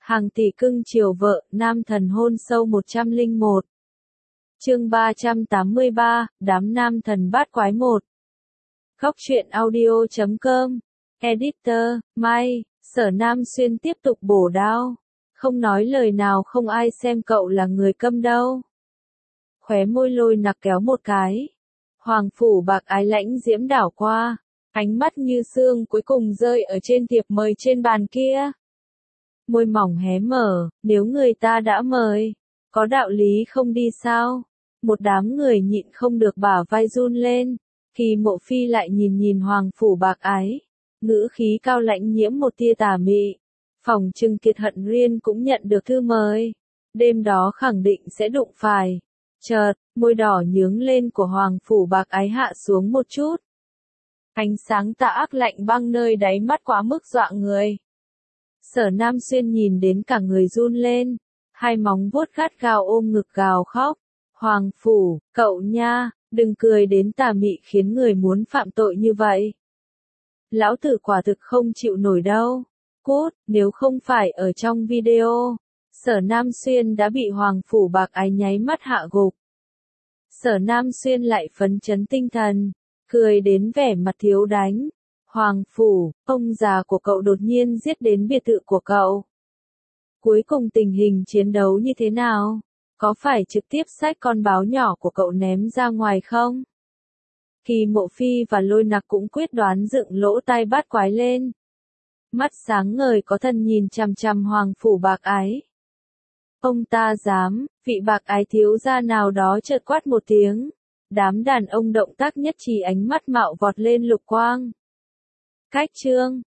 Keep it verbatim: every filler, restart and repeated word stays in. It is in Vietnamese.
Hàng tỷ cưng chiều vợ, nam thần hôn sâu một trăm lẻ một. Chương ba trăm tám mươi ba, đám nam thần bát quái một. Góc truyện audio chấm com. Editor, Mai, Sở Nam Xuyên tiếp tục bổ đao. Không nói lời nào, không ai xem cậu là người câm đâu. Khóe môi Lôi Nặc kéo một cái. Hoàng phủ bạc ái lãnh diễm đảo qua. Ánh mắt như sương cuối cùng rơi ở trên thiệp mời trên bàn kia. Môi mỏng hé mở, nếu người ta đã mời, có đạo lý không đi sao? Một đám người nhịn không được bả vai run lên. Khi Mộ Phi lại nhìn nhìn Hoàng phủ bạc ái, ngữ khí cao lãnh nhiễm một tia tà mị. Phòng trừng Kiệt Hận Riên cũng nhận được thư mời. Đêm đó khẳng định sẽ đụng phải. Chợt, môi đỏ nhướng lên của Hoàng phủ bạc ái hạ xuống một chút. Ánh sáng tà ác lạnh băng nơi đáy mắt quá mức dọa người. Sở Nam Xuyên nhìn đến cả người run lên, hai móng vuốt gắt gao ôm ngực gào khóc. Hoàng phủ, cậu nha, đừng cười đến tà mị khiến người muốn phạm tội như vậy. Lão tử quả thực không chịu nổi đâu. Cút, nếu không phải ở trong video, Sở Nam Xuyên đã bị Hoàng phủ bạc ái nháy mắt hạ gục. Sở Nam Xuyên lại phấn chấn tinh thần, cười đến vẻ mặt thiếu đánh. Hoàng phủ, ông già của cậu đột nhiên giết đến biệt thự của cậu. Cuối cùng tình hình chiến đấu như thế nào? Có phải trực tiếp xách con báo nhỏ của cậu ném ra ngoài không? Khi Mộ Phi và Lôi Nặc cũng quyết đoán dựng lỗ tai bát quái lên. Mắt sáng ngời có thần nhìn chằm chằm Hoàng phủ bạc ái. Ông ta dám, vị bạc ái thiếu gia nào đó chợt quát một tiếng. Đám đàn ông động tác nhất trí ánh mắt mạo vọt lên lục quang. Cách chương